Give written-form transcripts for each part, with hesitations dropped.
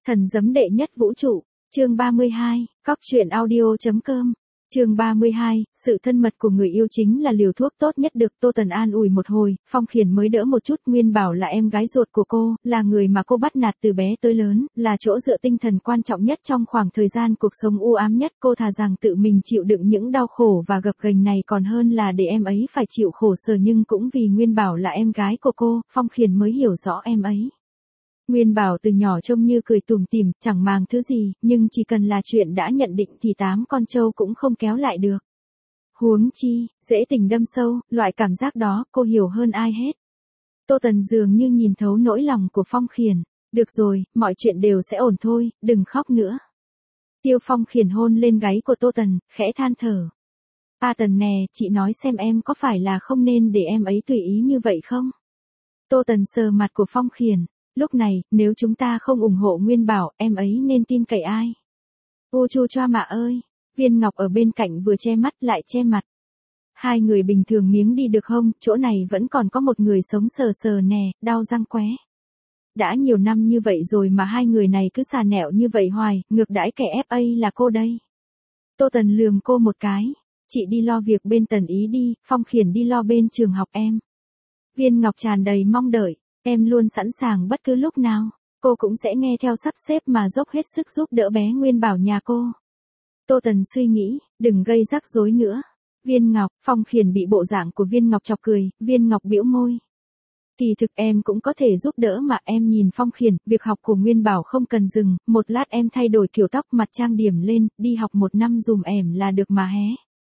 Thần giấm đệ nhất vũ trụ, chương 32, cóc truyện audio.com. Chương 32, sự thân mật của người yêu chính là liều thuốc tốt nhất được Tô Tần an ủi một hồi, Phong Khiển mới đỡ một chút. Nguyên Bảo là em gái ruột của cô, là người mà cô bắt nạt từ bé tới lớn, là chỗ dựa tinh thần quan trọng nhất trong khoảng thời gian cuộc sống u ám nhất. Cô thà rằng tự mình chịu đựng những đau khổ và gập ghềnh này còn hơn là để em ấy phải chịu khổ sở, nhưng cũng vì Nguyên Bảo là em gái của cô, Phong Khiển mới hiểu rõ em ấy. Nguyên Bảo từ nhỏ trông như cười tủm tỉm, chẳng màng thứ gì, nhưng chỉ cần là chuyện đã nhận định thì 8 con trâu cũng không kéo lại được. Huống chi, dễ tình đâm sâu, loại cảm giác đó cô hiểu hơn ai hết. Tô Tần dường như nhìn thấu nỗi lòng của Phong Khiển. Được rồi, mọi chuyện đều sẽ ổn thôi, đừng khóc nữa. Tiêu Phong Khiển hôn lên gáy của Tô Tần, khẽ than thở. A Tần nè, chị nói xem em có phải là không nên để em ấy tùy ý như vậy không? Tô Tần sờ mặt của Phong Khiển. Lúc này, nếu chúng ta không ủng hộ Nguyên Bảo, em ấy nên tin cậy ai? Ô chu choa mạ ơi! Viên Ngọc ở bên cạnh vừa che mắt lại che mặt. Hai người bình thường miếng đi được không, chỗ này vẫn còn có một người sống sờ sờ nè, đau răng qué. Đã nhiều năm như vậy rồi mà hai người này cứ xà nẹo như vậy hoài, ngược đãi kẻ FA là cô đây. Tô Tần lườm cô một cái. Chị đi lo việc bên Tần Ý đi, Phong Khiển đi lo bên trường học em. Viên Ngọc tràn đầy mong đợi. Em luôn sẵn sàng bất cứ lúc nào, cô cũng sẽ nghe theo sắp xếp mà dốc hết sức giúp đỡ bé Nguyên Bảo nhà cô. Tô Tần suy nghĩ, đừng gây rắc rối nữa. Viên Ngọc, Phong Khiển bị bộ dạng của Viên Ngọc chọc cười, Viên Ngọc bĩu môi. Kỳ thực em cũng có thể giúp đỡ mà. Em nhìn Phong Khiển, việc học của Nguyên Bảo không cần dừng, một lát em thay đổi kiểu tóc, mặt trang điểm lên, đi học 1 năm dùm em là được mà hé.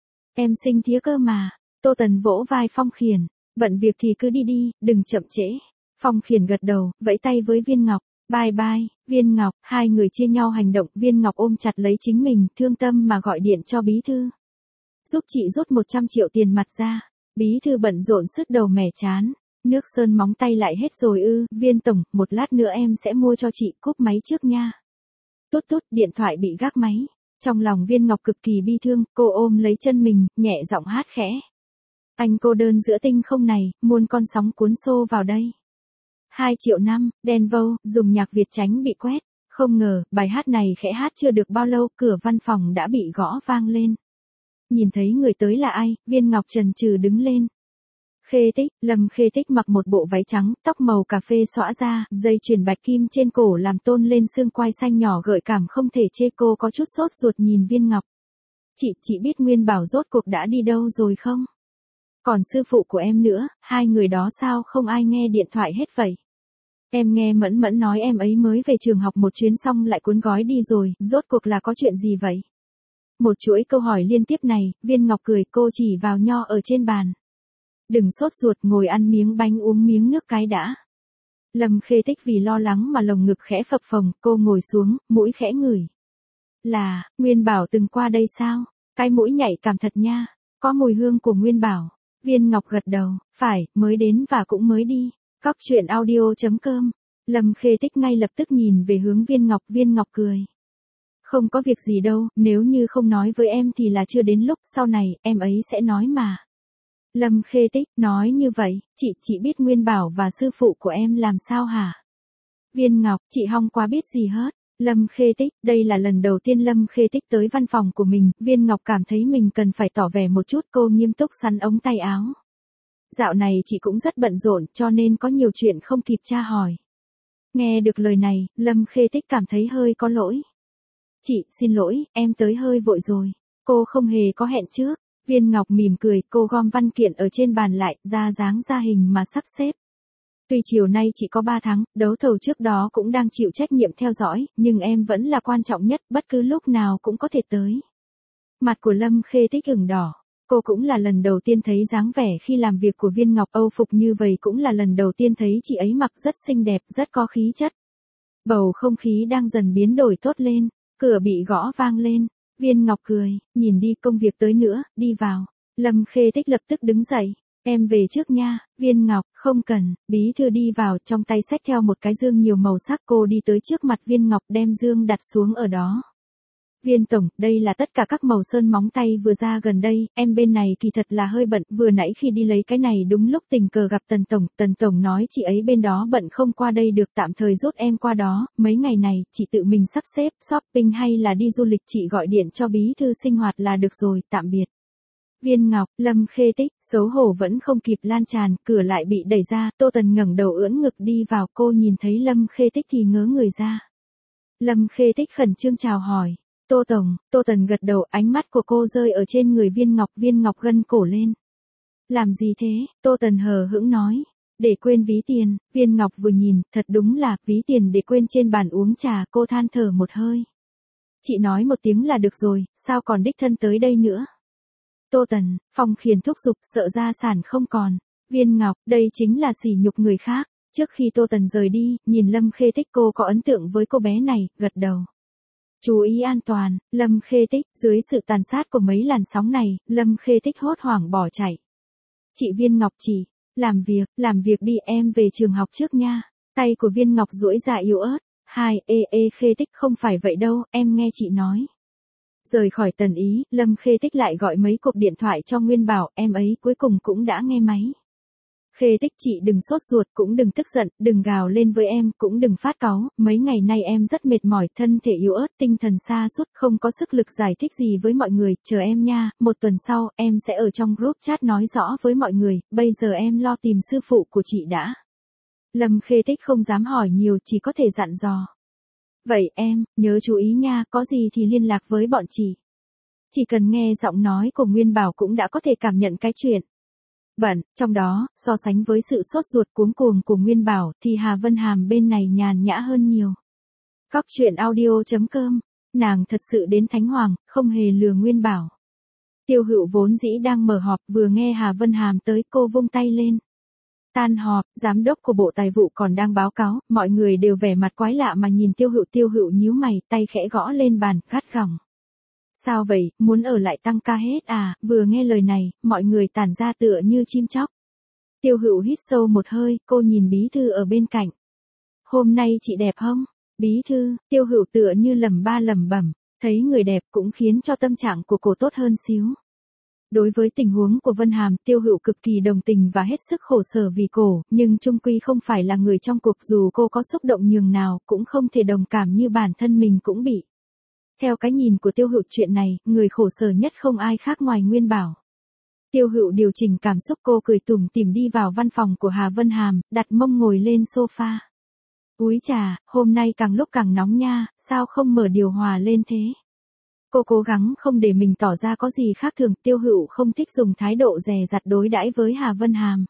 Em xinh thía cơ mà. Tô Tần vỗ vai Phong Khiển, bận việc thì cứ đi đi, đừng chậm trễ. Phong Khiển gật đầu, vẫy tay với Viên Ngọc, bye bye, Viên Ngọc, hai người chia nhau hành động. Viên Ngọc ôm chặt lấy chính mình, thương tâm mà gọi điện cho bí thư. Giúp chị rút 100 triệu tiền mặt ra. Bí thư bận rộn sứt đầu mẻ chán. Nước sơn móng tay lại hết rồi ư? Viên tổng, một lát nữa em sẽ mua cho chị, cúp máy trước nha. Tút tút, điện thoại bị gác máy. Trong lòng Viên Ngọc cực kỳ bi thương, cô ôm lấy chân mình, nhẹ giọng hát khẽ. Anh cô đơn giữa tinh không này, muôn con sóng cuốn xô vào đây. 2 triệu năm, Denver, dùng nhạc Việt tránh bị quét. Không ngờ, bài hát này khẽ hát chưa được bao lâu, cửa văn phòng đã bị gõ vang lên. Nhìn thấy người tới là ai, Viên Ngọc chần chừ đứng lên. Khê Tích, Lâm Khê Tích mặc một bộ váy trắng, tóc màu cà phê xõa ra, dây chuyền bạch kim trên cổ làm tôn lên xương quai xanh nhỏ gợi cảm không thể chê. Cô có chút sốt ruột nhìn Viên Ngọc. Chị biết Nguyên Bảo rốt cuộc đã đi đâu rồi không? Còn sư phụ của em nữa, hai người đó sao không ai nghe điện thoại hết vậy? Em nghe Mẫn Mẫn nói em ấy mới về trường học một chuyến xong lại cuốn gói đi rồi, rốt cuộc là có chuyện gì vậy? Một chuỗi câu hỏi liên tiếp này, Viên Ngọc cười, cô chỉ vào nho ở trên bàn. Đừng sốt ruột, ngồi ăn miếng bánh uống miếng nước cái đã. Lâm Khê Tích vì lo lắng mà lồng ngực khẽ phập phồng, cô ngồi xuống, mũi khẽ ngửi. Là, Nguyên Bảo từng qua đây sao? Cái mũi nhạy cảm thật nha, có mùi hương của Nguyên Bảo. Viên Ngọc gật đầu, phải, mới đến và cũng mới đi. Cóc truyện audio.com. Lâm Khê Tích ngay lập tức nhìn về hướng Viên Ngọc cười. Không có việc gì đâu, nếu như không nói với em thì là chưa đến lúc, sau này, em ấy sẽ nói mà. Lâm Khê Tích, nói như vậy, chị biết Nguyên Bảo và sư phụ của em làm sao hả? Viên Ngọc, chị hong quá biết gì hết. Lâm Khê Tích, đây là lần đầu tiên Lâm Khê Tích tới văn phòng của mình, Viên Ngọc cảm thấy mình cần phải tỏ vẻ một chút. Cô nghiêm túc sắn ống tay áo. Dạo này chị cũng rất bận rộn cho nên có nhiều chuyện không kịp tra hỏi. Nghe được lời này, Lâm Khê Tích cảm thấy hơi có lỗi. Chị, xin lỗi, em tới hơi vội rồi. Cô không hề có hẹn trước. Viên Ngọc mỉm cười, cô gom văn kiện ở trên bàn lại, ra dáng ra hình mà sắp xếp. Tuy chiều nay chỉ có 3 tháng, đấu thầu trước đó cũng đang chịu trách nhiệm theo dõi, nhưng em vẫn là quan trọng nhất, bất cứ lúc nào cũng có thể tới. Mặt của Lâm Khê Tích ửng đỏ. Cô cũng là lần đầu tiên thấy dáng vẻ khi làm việc của Viên Ngọc Âu phục như vậy, cũng là lần đầu tiên thấy chị ấy mặc rất xinh đẹp, rất có khí chất. Bầu không khí đang dần biến đổi tốt lên, cửa bị gõ vang lên. Viên Ngọc cười, nhìn đi, công việc tới nữa, đi vào. Lâm Khê Tích lập tức đứng dậy. Em về trước nha. Viên Ngọc, không cần. Bí thư đi vào, trong tay xách theo một cái dương nhiều màu sắc. Cô đi tới trước mặt Viên Ngọc, đem dương đặt xuống ở đó. Viên tổng, đây là tất cả các màu sơn móng tay vừa ra gần đây, em bên này kỳ thật là hơi bận, vừa nãy khi đi lấy cái này đúng lúc tình cờ gặp Tần tổng nói chị ấy bên đó bận không qua đây được, tạm thời rút em qua đó, mấy ngày này, chị tự mình sắp xếp, shopping hay là đi du lịch chị gọi điện cho bí thư sinh hoạt là được rồi, tạm biệt. Viên Ngọc, Lâm Khê Tích, xấu hổ vẫn không kịp lan tràn, cửa lại bị đẩy ra, Tô Tần ngẩng đầu ưỡn ngực đi vào, cô nhìn thấy Lâm Khê Tích thì ngớ người ra. Lâm Khê Tích khẩn trương chào hỏi. Tô Tổng, Tô Tần gật đầu, ánh mắt của cô rơi ở trên người Viên Ngọc gân cổ lên. Làm gì thế? Tô Tần hờ hững nói. Để quên ví tiền, Viên Ngọc vừa nhìn, thật đúng là, ví tiền để quên trên bàn uống trà, cô than thở một hơi. Chị nói một tiếng là được rồi, sao còn đích thân tới đây nữa? Tô Tần, Phong Khiển thúc giục, sợ gia sản không còn. Viên Ngọc, đây chính là sỉ nhục người khác. Trước khi Tô Tần rời đi, nhìn Lâm Khê Tích cô có ấn tượng với cô bé này, gật đầu. Chú ý an toàn, Lâm Khê Tích, dưới sự tàn sát của mấy làn sóng này, Lâm Khê Tích hốt hoảng bỏ chạy. Chị Viên Ngọc chỉ, làm việc đi em về trường học trước nha. Tay của Viên Ngọc duỗi ra yếu ớt. Khê Tích không phải vậy đâu, em nghe chị nói. Rời khỏi Tần Ý, Lâm Khê Tích lại gọi mấy cuộc điện thoại cho Nguyên Bảo, em ấy cuối cùng cũng đã nghe máy. Khê Tích chị đừng sốt ruột, cũng đừng tức giận, đừng gào lên với em, cũng đừng phát cáu, mấy ngày nay em rất mệt mỏi, thân thể yếu ớt, tinh thần sa sút, không có sức lực giải thích gì với mọi người, chờ em nha, một tuần sau, em sẽ ở trong group chat nói rõ với mọi người, bây giờ em lo tìm sư phụ của chị đã. Lâm Khê Tích không dám hỏi nhiều, chỉ có thể dặn dò. Vậy em, nhớ chú ý nha, có gì thì liên lạc với bọn chị. Chỉ cần nghe giọng nói của Nguyên Bảo cũng đã có thể cảm nhận cái chuyện bận, trong đó, so sánh với sự sốt ruột cuống cuồng của Nguyên Bảo, thì Hà Vân Hàm bên này nhàn nhã hơn nhiều. Cóc truyện audio.com, nàng thật sự đến Thánh Hoàng, không hề lừa Nguyên Bảo. Tiêu Hữu vốn dĩ đang mở họp, vừa nghe Hà Vân Hàm tới cô vung tay lên. Tan họp, giám đốc của Bộ Tài vụ còn đang báo cáo, mọi người đều vẻ mặt quái lạ mà nhìn Tiêu Hữu nhíu mày, tay khẽ gõ lên bàn, gắt gỏng. Sao vậy, muốn ở lại tăng ca hết à? Vừa nghe lời này, mọi người tản ra tựa như chim chóc. Tiêu Hữu hít sâu một hơi, cô nhìn bí thư ở bên cạnh. Hôm nay chị đẹp không? Bí thư, Tiêu Hữu tựa như lẩm bẩm, thấy người đẹp cũng khiến cho tâm trạng của cô tốt hơn xíu. Đối với tình huống của Vân Hàm, Tiêu Hữu cực kỳ đồng tình và hết sức khổ sở vì cô, nhưng chung quy không phải là người trong cuộc, dù cô có xúc động nhường nào, cũng không thể đồng cảm như bản thân mình cũng bị. Theo cái nhìn của Tiêu Hữu chuyện này, người khổ sở nhất không ai khác ngoài Nguyên Bảo. Tiêu Hữu điều chỉnh cảm xúc, cô cười tủm tỉm đi vào văn phòng của Hà Vân Hàm, đặt mông ngồi lên sofa. Úi chà, hôm nay càng lúc càng nóng nha, sao không mở điều hòa lên thế? Cô cố gắng không để mình tỏ ra có gì khác thường, Tiêu Hữu không thích dùng thái độ dè dặt đối đãi với Hà Vân Hàm.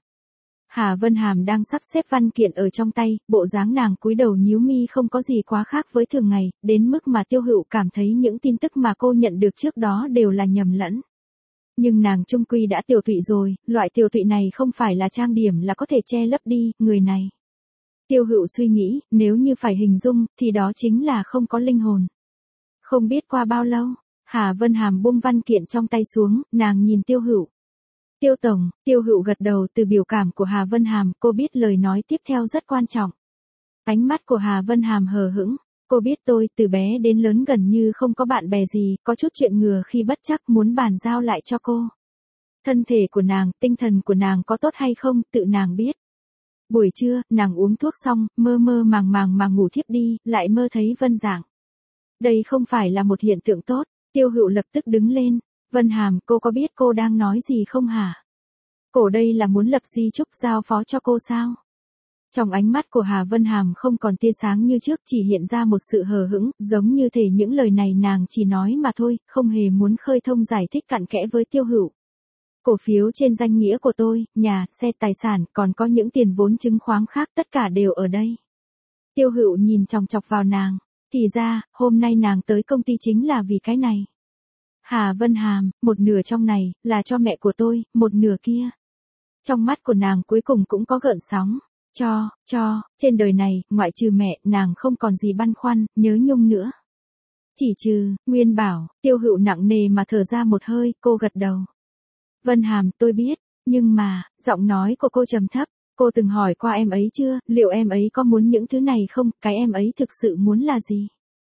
Hà Vân Hàm đang sắp xếp văn kiện ở trong tay, bộ dáng nàng cúi đầu nhíu mi không có gì quá khác với thường ngày, đến mức mà Tiêu Hữu cảm thấy những tin tức mà cô nhận được trước đó đều là nhầm lẫn. Nhưng nàng chung quy đã tiểu tụy rồi, loại tiểu tụy này không phải là trang điểm là có thể che lấp đi, người này. Tiêu Hữu suy nghĩ, nếu như phải hình dung, thì đó chính là không có linh hồn. Không biết qua bao lâu, Hà Vân Hàm buông văn kiện trong tay xuống, nàng nhìn Tiêu Hữu. Tiêu Tổng, Tiêu Hữu gật đầu, từ biểu cảm của Hà Vân Hàm, cô biết lời nói tiếp theo rất quan trọng. Ánh mắt của Hà Vân Hàm hờ hững, cô biết tôi từ bé đến lớn gần như không có bạn bè gì, có chút chuyện ngừa khi bất trắc muốn bàn giao lại cho cô. Thân thể của nàng, tinh thần của nàng có tốt hay không, tự nàng biết. Buổi trưa, nàng uống thuốc xong, mơ màng mà ngủ thiếp đi, lại mơ thấy Vân Dạng. Đây không phải là một hiện tượng tốt, Tiêu Hữu lập tức đứng lên. Vân Hàm, cô có biết cô đang nói gì không hả? Cổ đây là muốn lập di chúc giao phó cho cô sao? Trong ánh mắt của Hà Vân Hàm không còn tia sáng như trước, chỉ hiện ra một sự hờ hững, giống như thể những lời này nàng chỉ nói mà thôi, không hề muốn khơi thông giải thích cặn kẽ với Tiêu Hữu. Cổ phiếu trên danh nghĩa của tôi, nhà, xe, tài sản, còn có những tiền vốn chứng khoán khác, tất cả đều ở đây. Tiêu Hữu nhìn chòng chọc vào nàng, thì ra, hôm nay nàng tới công ty chính là vì cái này. Hà Vân Hàm, một nửa trong này, là cho mẹ của tôi, một nửa kia. Trong mắt của nàng cuối cùng cũng có gợn sóng. Trên đời này, ngoại trừ mẹ, nàng không còn gì băn khoăn, nhớ nhung nữa. Chỉ trừ, Nguyên Bảo, Tiêu Hữu nặng nề mà thở ra một hơi, cô gật đầu. Vân Hàm, tôi biết, nhưng mà, giọng nói của cô trầm thấp, cô từng hỏi qua em ấy chưa, liệu em ấy có muốn những thứ này không, cái em ấy thực sự muốn là gì?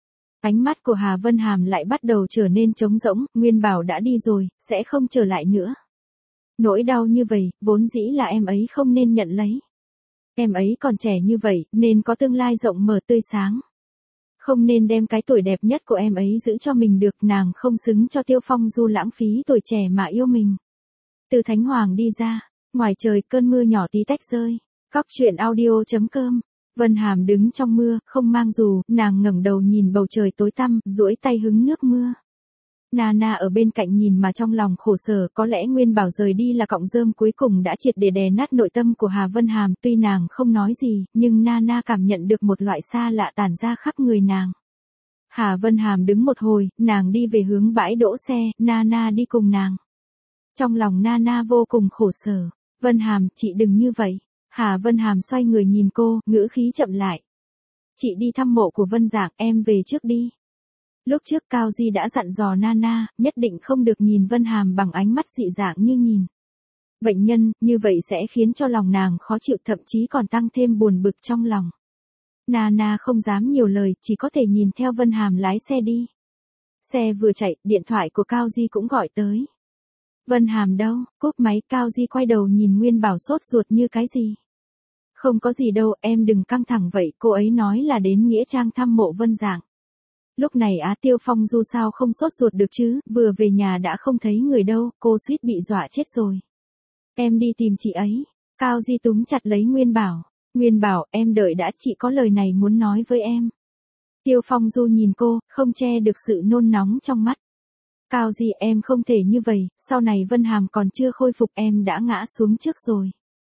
Ánh mắt của Hà Vân Hàm lại bắt đầu trở nên trống rỗng, Nguyên Bảo đã đi rồi, sẽ không trở lại nữa. Nỗi đau như vậy, vốn dĩ là em ấy không nên nhận lấy. Em ấy còn trẻ như vậy, nên có tương lai rộng mở tươi sáng. Không nên đem cái tuổi đẹp nhất của em ấy giữ cho mình được, nàng không xứng cho Tiêu Phong Du lãng phí tuổi trẻ mà yêu mình. Từ Thánh Hoàng đi ra, ngoài trời cơn mưa nhỏ tí tách rơi. Cóc truyện audio.com. Vân Hàm đứng trong mưa, không mang dù, nàng ngẩng đầu nhìn bầu trời tối tăm, duỗi tay hứng nước mưa. Nana ở bên cạnh nhìn mà trong lòng khổ sở, có lẽ Nguyên Bảo rời đi là cọng rơm cuối cùng đã triệt để đè nát nội tâm của Hà Vân Hàm, tuy nàng không nói gì, nhưng Nana cảm nhận được một loại xa lạ tản ra khắp người nàng. Hà Vân Hàm đứng một hồi, nàng đi về hướng bãi đỗ xe, Nana đi cùng nàng. Trong lòng Nana vô cùng khổ sở. Vân Hàm, chị đừng như vậy. Hà Vân Hàm xoay người nhìn cô, ngữ khí chậm lại. Chị đi thăm mộ của Vân Dạng, em về trước đi. Lúc trước Cao Di đã dặn dò Nana, nhất định không được nhìn Vân Hàm bằng ánh mắt dị dạng như nhìn bệnh nhân, như vậy sẽ khiến cho lòng nàng khó chịu, thậm chí còn tăng thêm buồn bực trong lòng. Nana không dám nhiều lời, chỉ có thể nhìn theo Vân Hàm lái xe đi. Xe vừa chạy, điện thoại của Cao Di cũng gọi tới. Vân Hàm đâu? Cúp máy, Cao Di quay đầu nhìn Nguyên Bảo sốt ruột như cái gì. Không có gì đâu, em đừng căng thẳng vậy, cô ấy nói là đến Nghĩa Trang thăm mộ Vân Dạng. Lúc này Tiêu Phong Du sao không sốt ruột được chứ, vừa về nhà đã không thấy người đâu, cô suýt bị dọa chết rồi. Em đi tìm chị ấy. Cao Di túm chặt lấy Nguyên Bảo. Nguyên Bảo, em đợi đã, chị có lời này muốn nói với em. Tiêu Phong Du nhìn cô, không che được sự nôn nóng trong mắt. Cao Di, em không thể như vậy, sau này Vân Hàm còn chưa khôi phục em đã ngã xuống trước rồi.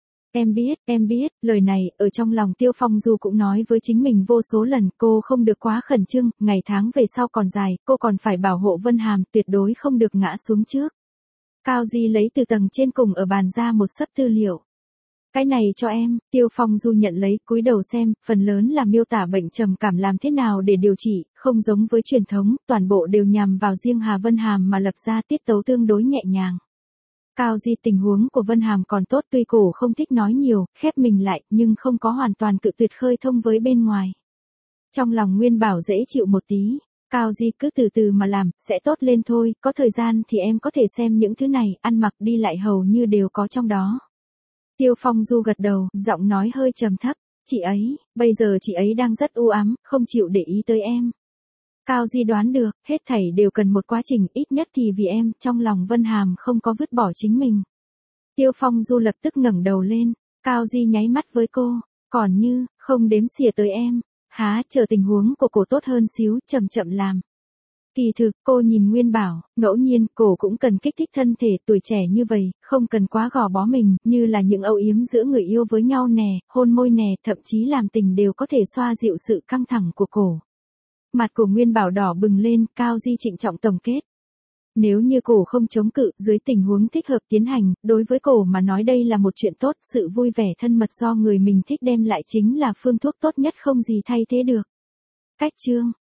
Em biết, lời này, ở trong lòng Tiêu Phong Du cũng nói với chính mình vô số lần, cô không được quá khẩn trương, ngày tháng về sau còn dài, cô còn phải bảo hộ Vân Hàm, tuyệt đối không được ngã xuống trước. Cao Di lấy từ tầng trên cùng ở bàn ra một sấp tư liệu. Cái này cho em, Tiêu Phong Du nhận lấy, cúi đầu xem, phần lớn là miêu tả bệnh trầm cảm làm thế nào để điều trị, không giống với truyền thống, toàn bộ đều nhằm vào riêng Hà Vân Hàm mà lập ra tiết tấu tương đối nhẹ nhàng. Cao Di, tình huống của Vân Hàm còn tốt, tuy cổ không thích nói nhiều, khép mình lại, nhưng không có hoàn toàn cự tuyệt khơi thông với bên ngoài. Trong lòng Nguyên Bảo dễ chịu một tí. Cao Di, cứ từ từ mà làm, sẽ tốt lên thôi, có thời gian thì em có thể xem những thứ này, ăn mặc đi lại hầu như đều có trong đó. Tiêu Phong Du gật đầu, giọng nói hơi trầm thấp, chị ấy, bây giờ chị ấy đang rất u ám, không chịu để ý tới em. Cao Di đoán được, hết thảy đều cần một quá trình, ít nhất thì vì em, trong lòng Vân Hàm không có vứt bỏ chính mình. Tiêu Phong Du lập tức ngẩng đầu lên, Cao Di nháy mắt với cô, còn như, không đếm xỉa tới em, chờ tình huống của cô tốt hơn xíu, chậm chậm làm. Kỳ thực, cô nhìn Nguyên Bảo, ngẫu nhiên, cô cũng cần kích thích thân thể, tuổi trẻ như vậy, không cần quá gò bó mình, như là những âu yếm giữa người yêu với nhau nè, hôn môi nè, thậm chí làm tình đều có thể xoa dịu sự căng thẳng của cô. Mặt của Nguyên Bảo đỏ bừng lên, Cao Di trịnh trọng tổng kết. Nếu như cô không chống cự, dưới tình huống thích hợp tiến hành, đối với cô mà nói đây là một chuyện tốt, sự vui vẻ thân mật do người mình thích đem lại chính là phương thuốc tốt nhất không gì thay thế được. Cách chương